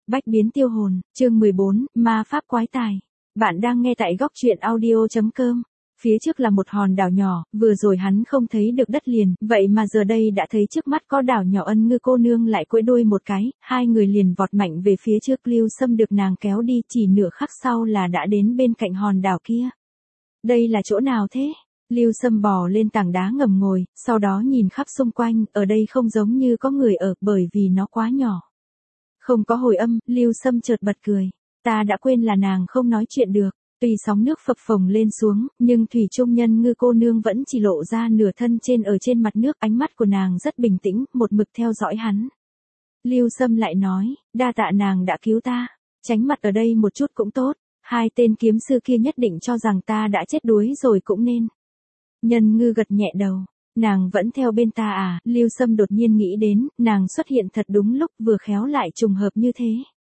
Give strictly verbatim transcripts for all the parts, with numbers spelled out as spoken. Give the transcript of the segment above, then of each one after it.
Bách biến tiêu hồn, chương mười bốn, ma pháp quái tài. Bạn đang nghe tại góc truyện audio.com. Phía trước là một hòn đảo nhỏ, vừa rồi hắn không thấy được đất liền, vậy mà giờ đây đã thấy trước mắt có đảo nhỏ. Ân Ngư cô nương lại quẫy đuôi một cái, hai người liền vọt mạnh về phía trước. Lưu Sâm được nàng kéo đi, chỉ nửa khắc sau là đã đến bên cạnh hòn đảo kia. Đây là chỗ nào thế? Lưu Sâm bò lên tảng đá ngầm ngồi, sau đó nhìn khắp xung quanh, ở đây không giống như có người ở, bởi vì nó quá nhỏ. Không có hồi âm, Lưu Sâm chợt bật cười. Ta đã quên là nàng không nói chuyện được. Tuy sóng nước phập phồng lên xuống, nhưng thủy chung Nhân Ngư cô nương vẫn chỉ lộ ra nửa thân trên ở trên mặt nước. Ánh mắt của nàng rất bình tĩnh, một mực theo dõi hắn. Lưu Sâm lại nói, đa tạ nàng đã cứu ta. Tránh mặt ở đây một chút cũng tốt. Hai tên kiếm sư kia nhất định cho rằng ta đã chết đuối rồi cũng nên. Nhân Ngư gật nhẹ đầu. Nàng vẫn theo bên ta à? Lưu Sâm đột nhiên nghĩ đến, nàng xuất hiện thật đúng lúc, vừa khéo lại trùng hợp như thế.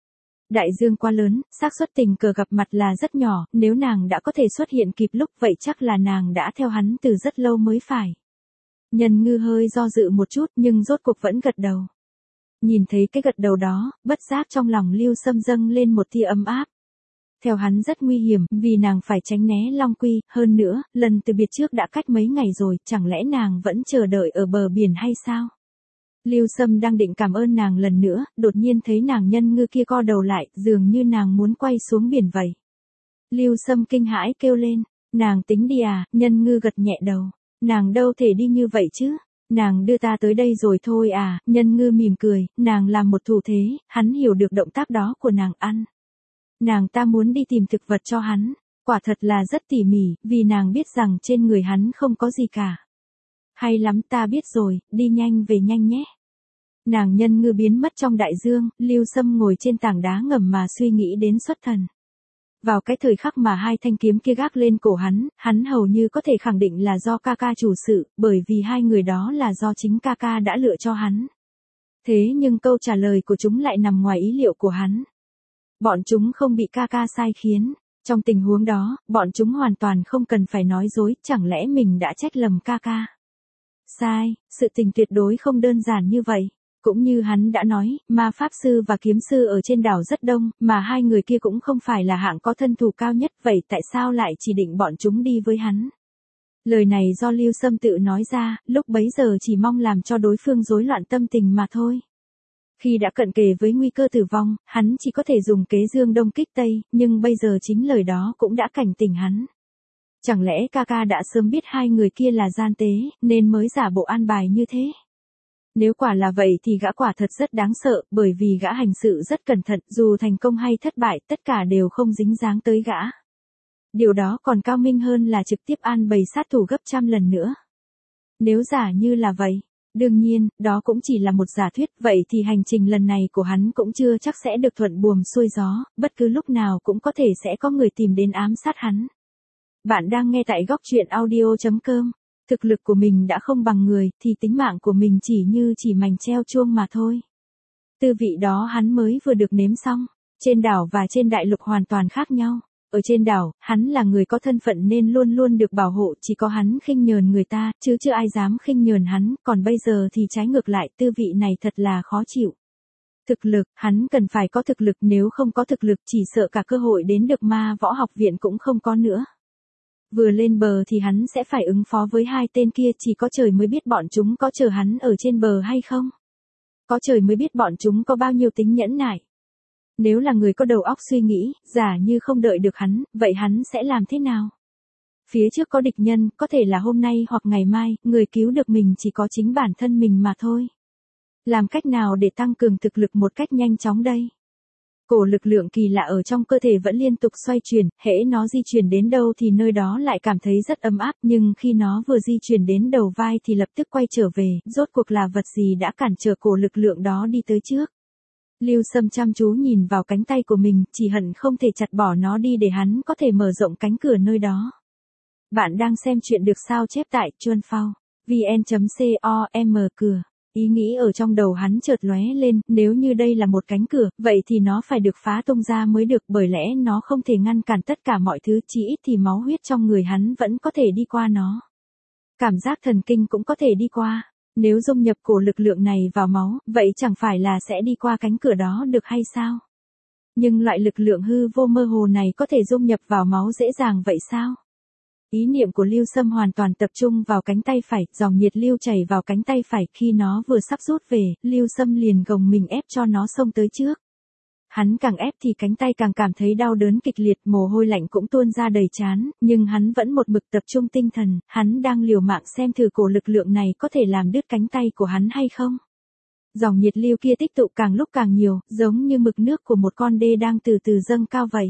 Đại dương quá lớn, xác suất tình cờ gặp mặt là rất nhỏ, nếu nàng đã có thể xuất hiện kịp lúc vậy chắc là nàng đã theo hắn từ rất lâu mới phải. Nhân Ngư hơi do dự một chút nhưng rốt cuộc vẫn gật đầu. Nhìn thấy cái gật đầu đó, bất giác trong lòng Lưu Sâm dâng lên một tia ấm áp. Theo hắn rất nguy hiểm, vì nàng phải tránh né Long Quy, hơn nữa, lần từ biệt trước đã cách mấy ngày rồi, chẳng lẽ nàng vẫn chờ đợi ở bờ biển hay sao? Lưu Sâm đang định cảm ơn nàng lần nữa, đột nhiên thấy nàng Nhân Ngư kia co đầu lại, dường như nàng muốn quay xuống biển vậy. Lưu Sâm kinh hãi kêu lên, nàng tính đi à? Nhân Ngư gật nhẹ đầu, nàng đâu thể đi như vậy chứ? Nàng đưa ta tới đây rồi thôi à? Nhân Ngư mỉm cười, nàng làm một thủ thế, hắn hiểu được động tác đó của nàng. Ăn. Nàng ta muốn đi tìm thực vật cho hắn, quả thật là rất tỉ mỉ, vì nàng biết rằng trên người hắn không có gì cả. Hay lắm, ta biết rồi, đi nhanh về nhanh nhé. Nàng Nhân Ngư biến mất trong đại dương, Lưu Sâm ngồi trên tảng đá ngầm mà suy nghĩ đến xuất thần. Vào cái thời khắc mà hai thanh kiếm kia gác lên cổ hắn, hắn hầu như có thể khẳng định là do ca ca chủ sự, bởi vì hai người đó là do chính ca ca đã lựa cho hắn. Thế nhưng câu trả lời của chúng lại nằm ngoài ý liệu của hắn. Bọn chúng không bị ca ca sai khiến. Trong tình huống đó, bọn chúng hoàn toàn không cần phải nói dối, chẳng lẽ mình đã trách lầm ca ca? Sai, sự tình tuyệt đối không đơn giản như vậy. Cũng như hắn đã nói, ma pháp sư và kiếm sư ở trên đảo rất đông, mà hai người kia cũng không phải là hạng có thân thủ cao nhất, vậy tại sao lại chỉ định bọn chúng đi với hắn? Lời này do Lưu Sâm tự nói ra, lúc bấy giờ chỉ mong làm cho đối phương rối loạn tâm tình mà thôi. Khi đã cận kề với nguy cơ tử vong, hắn chỉ có thể dùng kế dương đông kích tây, nhưng bây giờ chính lời đó cũng đã cảnh tỉnh hắn. Chẳng lẽ ca ca đã sớm biết hai người kia là gian tế, nên mới giả bộ an bài như thế? Nếu quả là vậy thì gã quả thật rất đáng sợ, bởi vì gã hành sự rất cẩn thận, dù thành công hay thất bại, tất cả đều không dính dáng tới gã. Điều đó còn cao minh hơn là trực tiếp an bày sát thủ gấp trăm lần nữa. Nếu giả như là vậy, đương nhiên, đó cũng chỉ là một giả thuyết, vậy thì hành trình lần này của hắn cũng chưa chắc sẽ được thuận buồm xuôi gió, bất cứ lúc nào cũng có thể sẽ có người tìm đến ám sát hắn. Bạn đang nghe tại góc truyện audio.com. Thực lực của mình đã không bằng người, thì tính mạng của mình chỉ như chỉ mảnh treo chuông mà thôi. Tư vị đó hắn mới vừa được nếm xong. Trên đảo và trên đại lục hoàn toàn khác nhau. Ở trên đảo, hắn là người có thân phận nên luôn luôn được bảo hộ, chỉ có hắn khinh nhờn người ta, chứ chưa ai dám khinh nhờn hắn, còn bây giờ thì trái ngược lại, tư vị này thật là khó chịu. Thực lực, hắn cần phải có thực lực, nếu không có thực lực chỉ sợ cả cơ hội đến được ma võ học viện cũng không có nữa. Vừa lên bờ thì hắn sẽ phải ứng phó với hai tên kia, chỉ có trời mới biết bọn chúng có chờ hắn ở trên bờ hay không. Có trời mới biết bọn chúng có bao nhiêu tính nhẫn nại. Nếu là người có đầu óc suy nghĩ, giả như không đợi được hắn, vậy hắn sẽ làm thế nào? Phía trước có địch nhân, có thể là hôm nay hoặc ngày mai, người cứu được mình chỉ có chính bản thân mình mà thôi. Làm cách nào để tăng cường thực lực một cách nhanh chóng đây? Cổ lực lượng kỳ lạ ở trong cơ thể vẫn liên tục xoay chuyển, hễ nó di chuyển đến đâu thì nơi đó lại cảm thấy rất ấm áp, nhưng khi nó vừa di chuyển đến đầu vai thì lập tức quay trở về, rốt cuộc là vật gì đã cản trở cổ lực lượng đó đi tới trước. Lưu Sâm chăm chú nhìn vào cánh tay của mình, chỉ hận không thể chặt bỏ nó đi để hắn có thể mở rộng cánh cửa nơi đó. Bạn đang xem chuyện được sao chép tại chuan phao vn chấm com cửa. Ý nghĩ ở trong đầu hắn chợt lóe lên, nếu như đây là một cánh cửa, vậy thì nó phải được phá tung ra mới được, bởi lẽ nó không thể ngăn cản tất cả mọi thứ, chỉ ít thì máu huyết trong người hắn vẫn có thể đi qua nó. Cảm giác thần kinh cũng có thể đi qua. Nếu dung nhập cổ lực lượng này vào máu, vậy chẳng phải là sẽ đi qua cánh cửa đó được hay sao? Nhưng loại lực lượng hư vô mơ hồ này có thể dung nhập vào máu dễ dàng vậy sao? Ý niệm của Lưu Sâm hoàn toàn tập trung vào cánh tay phải, dòng nhiệt lưu chảy vào cánh tay phải, khi nó vừa sắp rút về, Lưu Sâm liền gồng mình ép cho nó xông tới trước. Hắn càng ép thì cánh tay càng cảm thấy đau đớn kịch liệt, mồ hôi lạnh cũng tuôn ra đầy trán, nhưng hắn vẫn một mực tập trung tinh thần, hắn đang liều mạng xem thử cổ lực lượng này có thể làm đứt cánh tay của hắn hay không. Dòng nhiệt lưu kia tích tụ càng lúc càng nhiều, giống như mực nước của một con đê đang từ từ dâng cao vậy.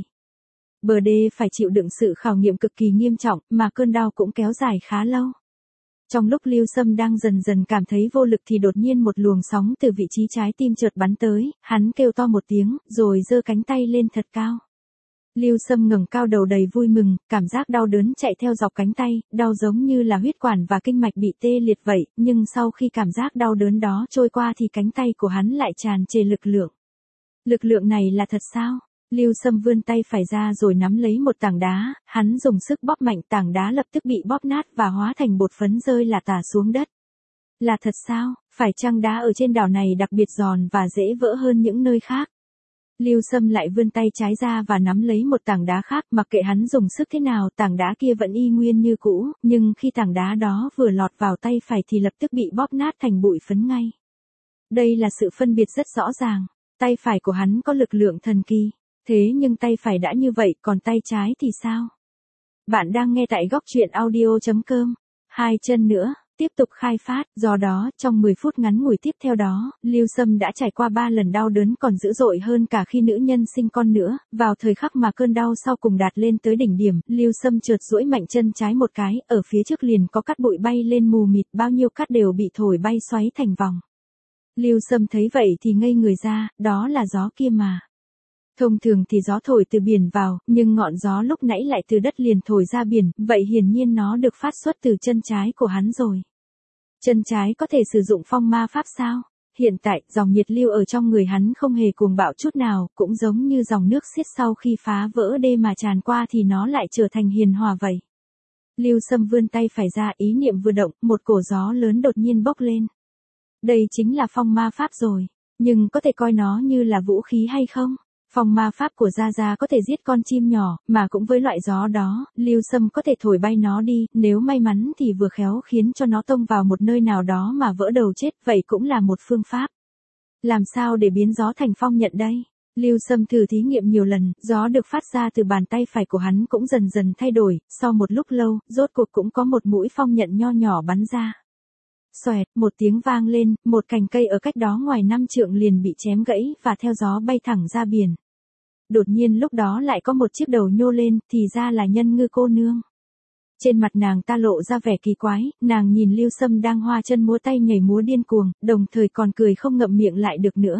Bờ đê phải chịu đựng sự khảo nghiệm cực kỳ nghiêm trọng, mà cơn đau cũng kéo dài khá lâu. Trong lúc Lưu Sâm đang dần dần cảm thấy vô lực thì đột nhiên một luồng sóng từ vị trí trái tim chợt bắn tới, hắn kêu to một tiếng, rồi giơ cánh tay lên thật cao. Lưu Sâm ngẩng cao đầu đầy vui mừng, cảm giác đau đớn chạy theo dọc cánh tay, đau giống như là huyết quản và kinh mạch bị tê liệt vậy, nhưng sau khi cảm giác đau đớn đó trôi qua thì cánh tay của hắn lại tràn trề lực lượng. Lực lượng này là thật sao? Lưu Sâm vươn tay phải ra rồi nắm lấy một tảng đá, hắn dùng sức bóp mạnh, tảng đá lập tức bị bóp nát và hóa thành bột phấn rơi lả tả xuống đất. Là thật sao? Phải chăng đá ở trên đảo này đặc biệt giòn và dễ vỡ hơn những nơi khác? Lưu Sâm lại vươn tay trái ra và nắm lấy một tảng đá khác, mặc kệ hắn dùng sức thế nào, tảng đá kia vẫn y nguyên như cũ, nhưng khi tảng đá đó vừa lọt vào tay phải thì lập tức bị bóp nát thành bụi phấn ngay. Đây là sự phân biệt rất rõ ràng, tay phải của hắn có lực lượng thần kỳ. Thế nhưng tay phải đã như vậy, còn tay trái thì sao? Bạn đang nghe tại góc truyện audio chấm com. Hai chân nữa, tiếp tục khai phát, do đó, trong mười phút ngắn ngủi tiếp theo đó, Lưu Sâm đã trải qua ba lần đau đớn còn dữ dội hơn cả khi nữ nhân sinh con nữa, vào thời khắc mà cơn đau sau cùng đạt lên tới đỉnh điểm, Lưu Sâm chợt duỗi mạnh chân trái một cái, ở phía trước liền có cát bụi bay lên mù mịt, bao nhiêu cát đều bị thổi bay xoáy thành vòng. Lưu Sâm thấy vậy thì ngây người ra, đó là gió kia mà. Thông thường thì gió thổi từ biển vào, nhưng ngọn gió lúc nãy lại từ đất liền thổi ra biển, vậy hiển nhiên nó được phát xuất từ chân trái của hắn rồi. Chân trái có thể sử dụng phong ma pháp sao? Hiện tại, dòng nhiệt lưu ở trong người hắn không hề cuồng bạo chút nào, cũng giống như dòng nước xiết sau khi phá vỡ đê mà tràn qua thì nó lại trở thành hiền hòa vậy. Lưu Sâm vươn tay phải ra, ý niệm vừa động, một cổ gió lớn đột nhiên bốc lên. Đây chính là phong ma pháp rồi, nhưng có thể coi nó như là vũ khí hay không? Phong ma pháp của Gia Gia có thể giết con chim nhỏ, mà cũng với loại gió đó, Lưu Sâm có thể thổi bay nó đi, nếu may mắn thì vừa khéo khiến cho nó tông vào một nơi nào đó mà vỡ đầu chết, vậy cũng là một phương pháp. Làm sao để biến gió thành phong nhận đây? Lưu Sâm thử thí nghiệm nhiều lần, gió được phát ra từ bàn tay phải của hắn cũng dần dần thay đổi, sau một lúc lâu, rốt cuộc cũng có một mũi phong nhận nho nhỏ bắn ra. Xoẹt, một tiếng vang lên, một cành cây ở cách đó ngoài năm trượng liền bị chém gãy và theo gió bay thẳng ra biển. Đột nhiên lúc đó lại có một chiếc đầu nhô lên, thì ra là Nhân Ngư cô nương. Trên mặt nàng ta lộ ra vẻ kỳ quái, nàng nhìn Lưu Sâm đang hoa chân múa tay nhảy múa điên cuồng, đồng thời còn cười không ngậm miệng lại được nữa.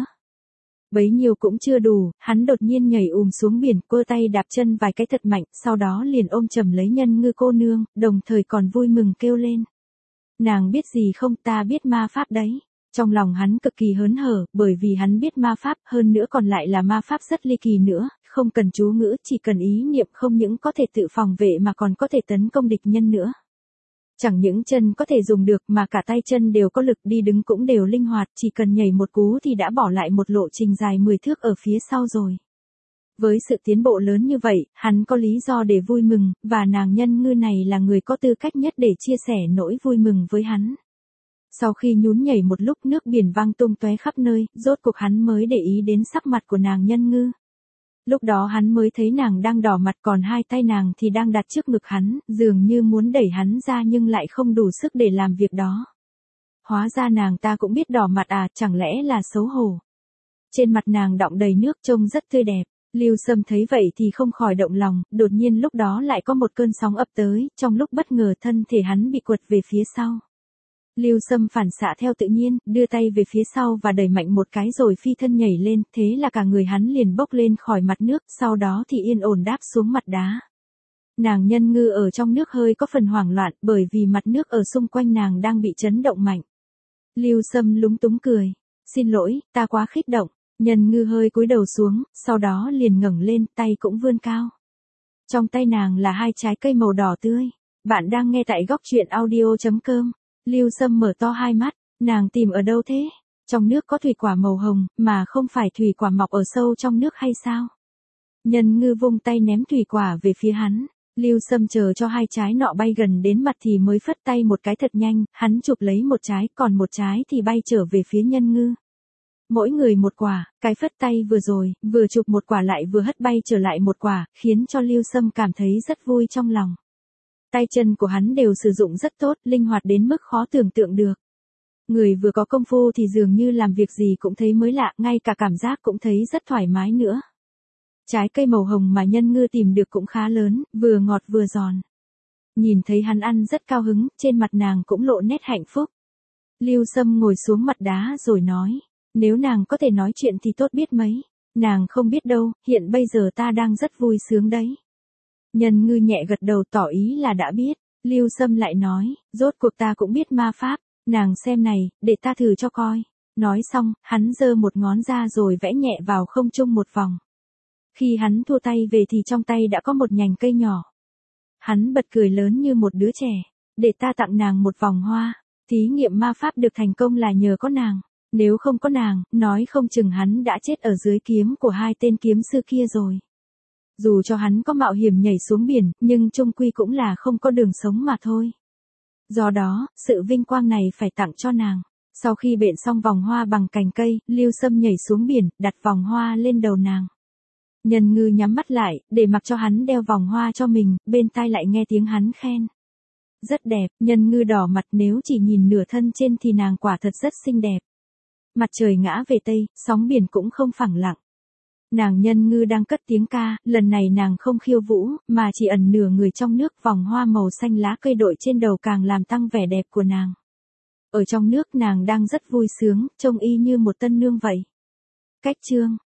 Bấy nhiêu cũng chưa đủ, hắn đột nhiên nhảy ùm xuống biển, quơ tay đạp chân vài cái thật mạnh, sau đó liền ôm chầm lấy Nhân Ngư cô nương, đồng thời còn vui mừng kêu lên. Nàng biết gì không, ta biết ma pháp đấy. Trong lòng hắn cực kỳ hớn hở, bởi vì hắn biết ma pháp, hơn nữa còn lại là ma pháp rất ly kỳ nữa, không cần chú ngữ, chỉ cần ý niệm không những có thể tự phòng vệ mà còn có thể tấn công địch nhân nữa. Chẳng những chân có thể dùng được mà cả tay chân đều có lực, đi đứng cũng đều linh hoạt, chỉ cần nhảy một cú thì đã bỏ lại một lộ trình dài mười thước ở phía sau rồi. Với sự tiến bộ lớn như vậy, hắn có lý do để vui mừng, và nàng Nhân Ngư này là người có tư cách nhất để chia sẻ nỗi vui mừng với hắn. Sau khi nhún nhảy một lúc, nước biển văng tung tóe khắp nơi, rốt cuộc hắn mới để ý đến sắc mặt của nàng Nhân Ngư. Lúc đó hắn mới thấy nàng đang đỏ mặt, còn hai tay nàng thì đang đặt trước ngực hắn, dường như muốn đẩy hắn ra nhưng lại không đủ sức để làm việc đó. Hóa ra nàng ta cũng biết đỏ mặt à, chẳng lẽ là xấu hổ. Trên mặt nàng đọng đầy nước trông rất tươi đẹp. Lưu Sâm thấy vậy thì không khỏi động lòng, đột nhiên lúc đó lại có một cơn sóng ập tới, trong lúc bất ngờ thân thể hắn bị quật về phía sau. Lưu Sâm phản xạ theo tự nhiên, đưa tay về phía sau và đẩy mạnh một cái rồi phi thân nhảy lên, thế là cả người hắn liền bốc lên khỏi mặt nước, sau đó thì yên ổn đáp xuống mặt đá. Nàng Nhân Ngư ở trong nước hơi có phần hoảng loạn, bởi vì mặt nước ở xung quanh nàng đang bị chấn động mạnh. Lưu Sâm lúng túng cười, xin lỗi, ta quá kích động. Nhân Ngư hơi cúi đầu xuống, sau đó liền ngẩng lên, tay cũng vươn cao. Trong tay nàng là hai trái cây màu đỏ tươi. Bạn đang nghe tại góc truyện audio chấm com. Lưu Sâm mở to hai mắt, nàng tìm ở đâu thế? Trong nước có thủy quả màu hồng, mà không phải thủy quả mọc ở sâu trong nước hay sao? Nhân Ngư vung tay ném thủy quả về phía hắn. Lưu Sâm chờ cho hai trái nọ bay gần đến mặt thì mới phất tay một cái thật nhanh, hắn chụp lấy một trái, còn một trái thì bay trở về phía Nhân Ngư. Mỗi người một quả, cái phất tay vừa rồi, vừa chụp một quả lại vừa hất bay trở lại một quả, khiến cho Lưu Sâm cảm thấy rất vui trong lòng. Tay chân của hắn đều sử dụng rất tốt, linh hoạt đến mức khó tưởng tượng được. Người vừa có công phu thì dường như làm việc gì cũng thấy mới lạ, ngay cả cảm giác cũng thấy rất thoải mái nữa. Trái cây màu hồng mà Nhân Ngư tìm được cũng khá lớn, vừa ngọt vừa giòn. Nhìn thấy hắn ăn rất cao hứng, trên mặt nàng cũng lộ nét hạnh phúc. Lưu Sâm ngồi xuống mặt đá rồi nói, nếu nàng có thể nói chuyện thì tốt biết mấy. Nàng không biết đâu, hiện bây giờ ta đang rất vui sướng đấy. Nhân Ngư nhẹ gật đầu tỏ ý là đã biết. Lưu Sâm lại nói, rốt cuộc ta cũng biết ma pháp. Nàng xem này, để ta thử cho coi. Nói xong, hắn giơ một ngón ra rồi vẽ nhẹ vào không trung một vòng. Khi hắn thua tay về thì trong tay đã có một nhành cây nhỏ. Hắn bật cười lớn như một đứa trẻ. Để ta tặng nàng một vòng hoa. Thí nghiệm ma pháp được thành công là nhờ có nàng. Nếu không có nàng, nói không chừng hắn đã chết ở dưới kiếm của hai tên kiếm sư kia rồi. Dù cho hắn có mạo hiểm nhảy xuống biển, nhưng chung quy cũng là không có đường sống mà thôi. Do đó, sự vinh quang này phải tặng cho nàng. Sau khi bện xong vòng hoa bằng cành cây, Lưu Sâm nhảy xuống biển, đặt vòng hoa lên đầu nàng. Nhân Ngư nhắm mắt lại, để mặc cho hắn đeo vòng hoa cho mình, bên tai lại nghe tiếng hắn khen. Rất đẹp, Nhân Ngư đỏ mặt, nếu chỉ nhìn nửa thân trên thì nàng quả thật rất xinh đẹp. Mặt trời ngã về tây, sóng biển cũng không phẳng lặng. Nàng Nhân Ngư đang cất tiếng ca, lần này nàng không khiêu vũ, mà chỉ ẩn nửa người trong nước, vòng hoa màu xanh lá cây đội trên đầu càng làm tăng vẻ đẹp của nàng. Ở trong nước nàng đang rất vui sướng, trông y như một tân nương vậy. Cách chương